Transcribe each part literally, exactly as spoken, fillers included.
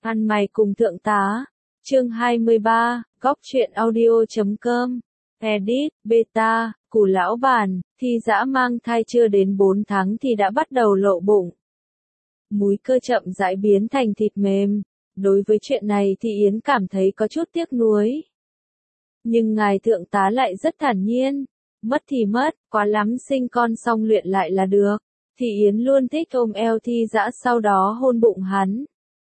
Ăn mày cùng thượng tá. Chương hai mươi ba, góc truyện audio chấm com. Edit, beta, củ lão bản, Thi Dã mang thai chưa đến bốn tháng thì đã bắt đầu lộ bụng. Múi cơ chậm rãi biến thành thịt mềm. Đối với chuyện này thì Yến cảm thấy có chút tiếc nuối. Nhưng ngài thượng tá lại rất thản nhiên. Mất thì mất, quá lắm sinh con xong luyện lại là được. Thì Yến luôn thích ôm eo Thi Dã sau đó hôn bụng hắn.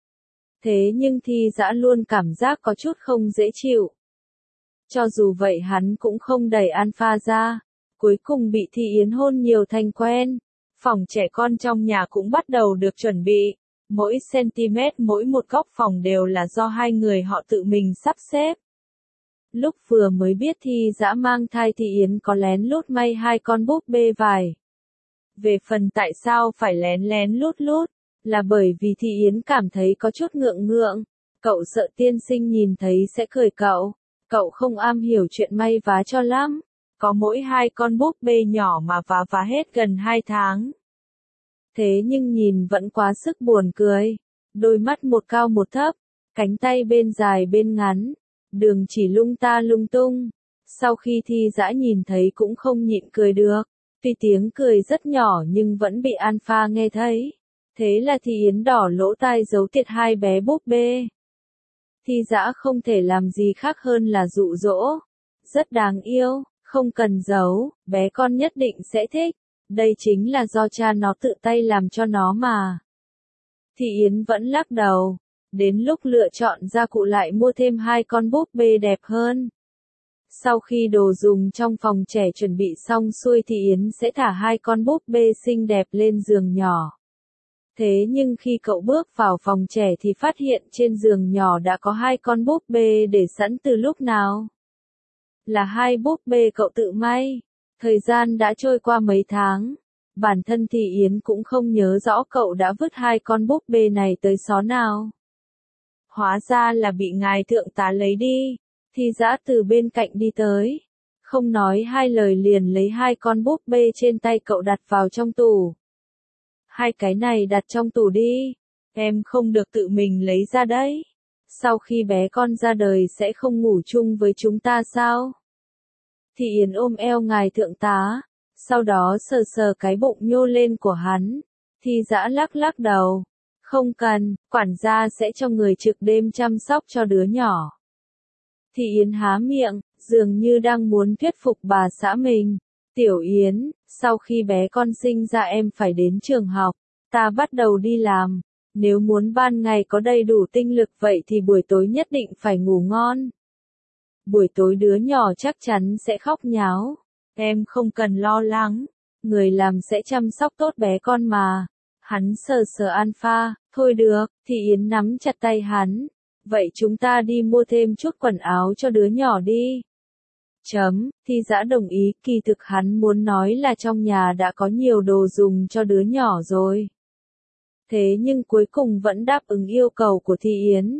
Thế nhưng Thi Dã luôn cảm giác có chút không dễ chịu. Cho dù vậy hắn cũng không đẩy Alpha ra. Cuối cùng bị Thi Yến hôn nhiều thành quen. Phòng trẻ con trong nhà cũng bắt đầu được chuẩn bị. Mỗi cm mỗi một góc phòng đều là do hai người họ tự mình sắp xếp. Lúc vừa mới biết Thi Dã mang thai thì Yến có lén lút may hai con búp bê vải. Về phần tại sao phải lén lén lút lút, là bởi vì Thi Yến cảm thấy có chút ngượng ngượng. Cậu sợ tiên sinh nhìn thấy sẽ cười cậu. Cậu không am hiểu chuyện may vá cho lắm. Có mỗi hai con búp bê nhỏ mà vá vá hết gần hai tháng. Thế nhưng nhìn vẫn quá sức buồn cười. Đôi mắt một cao một thấp, cánh tay bên dài bên ngắn, đường chỉ lung ta lung tung. Sau khi Thi Dã nhìn thấy cũng không nhịn cười được. Tuy tiếng cười rất nhỏ nhưng vẫn bị Alpha nghe thấy. Thế là Thi Yến đỏ lỗ tai giấu tiệt hai bé búp bê. Thi Dã không thể làm gì khác hơn là dụ dỗ. Rất đáng yêu, không cần giấu, bé con nhất định sẽ thích. Đây chính là do cha nó tự tay làm cho nó mà. Thi Yến vẫn lắc đầu. Đến lúc lựa chọn gia cụ lại mua thêm hai con búp bê đẹp hơn. Sau khi đồ dùng trong phòng trẻ chuẩn bị xong xuôi thì Yến sẽ thả hai con búp bê xinh đẹp lên giường nhỏ. Thế nhưng khi cậu bước vào phòng trẻ thì phát hiện trên giường nhỏ đã có hai con búp bê để sẵn từ lúc nào. Là hai búp bê cậu tự may. Thời gian đã trôi qua mấy tháng. Bản thân thì Yến cũng không nhớ rõ cậu đã vứt hai con búp bê này tới xó nào. Hóa ra là bị ngài thượng tá lấy đi. Thi Dã từ bên cạnh đi tới. Không nói hai lời liền lấy hai con búp bê trên tay cậu đặt vào trong tủ. Hai cái này đặt trong tủ đi. Em không được tự mình lấy ra đấy. Sau khi bé con ra đời sẽ không ngủ chung với chúng ta sao? Thì Yến ôm eo ngài thượng tá. Sau đó sờ sờ cái bụng nhô lên của hắn. Thi Dã lắc lắc đầu. Không cần, quản gia sẽ cho người trực đêm chăm sóc cho đứa nhỏ. Thì Yến há miệng, dường như đang muốn thuyết phục bà xã mình. Tiểu Yến, sau khi bé con sinh ra em phải đến trường học. Ta bắt đầu đi làm. Nếu muốn ban ngày có đầy đủ tinh lực vậy thì buổi tối nhất định phải ngủ ngon. Buổi tối đứa nhỏ chắc chắn sẽ khóc nháo. Em không cần lo lắng. Người làm sẽ chăm sóc tốt bé con mà. Hắn sờ sờ Alpha. Thôi được, thì Yến nắm chặt tay hắn. Vậy chúng ta đi mua thêm chút quần áo cho đứa nhỏ đi. Chấm, Thi Dã đồng ý, kỳ thực hắn muốn nói là trong nhà đã có nhiều đồ dùng cho đứa nhỏ rồi. Thế nhưng cuối cùng vẫn đáp ứng yêu cầu của Thi Yến.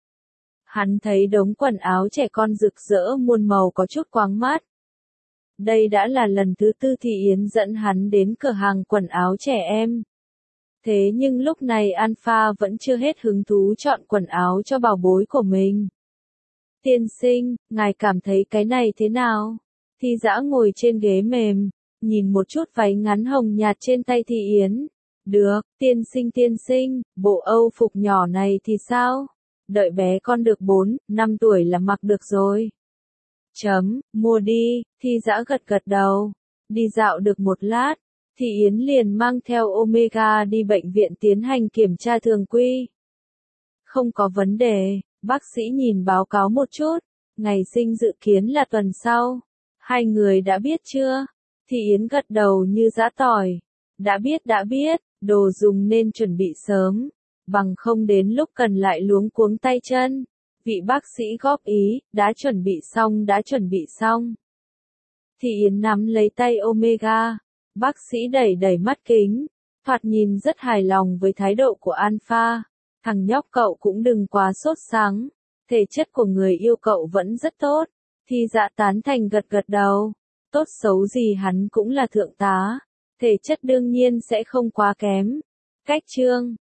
Hắn thấy đống quần áo trẻ con rực rỡ muôn màu có chút quáng mắt. Đây đã là lần thứ tư Thi Yến dẫn hắn đến cửa hàng quần áo trẻ em. Thế nhưng lúc này Alpha vẫn chưa hết hứng thú chọn quần áo cho bảo bối của mình. Tiên sinh, ngài cảm thấy cái này thế nào? Thi Dã ngồi trên ghế mềm, nhìn một chút váy ngắn hồng nhạt trên tay Thi Yến. Được, tiên sinh tiên sinh, bộ âu phục nhỏ này thì sao? Đợi bé con được bốn, năm tuổi là mặc được rồi. Chấm, mua đi, Thi Dã gật gật đầu. Đi dạo được một lát, Thi Yến liền mang theo Omega đi bệnh viện tiến hành kiểm tra thường quy. Không có vấn đề, bác sĩ nhìn báo cáo một chút. Ngày sinh dự kiến là tuần sau. Hai người đã biết chưa? Thi Yến gật đầu như giã tỏi. Đã biết đã biết, đồ dùng nên chuẩn bị sớm. Bằng không đến lúc cần lại luống cuống tay chân. Vị bác sĩ góp ý, đã chuẩn bị xong đã chuẩn bị xong. Thi Yến nắm lấy tay Omega. Bác sĩ đẩy đẩy mắt kính. Thoạt nhìn rất hài lòng với thái độ của Alpha. Thằng nhóc cậu cũng đừng quá sốt sắng. Thể chất của người yêu cậu vẫn rất tốt. Thi Dã tán thành gật gật đầu. Tốt xấu gì hắn cũng là thượng tá. Thể chất đương nhiên sẽ không quá kém. Cách chương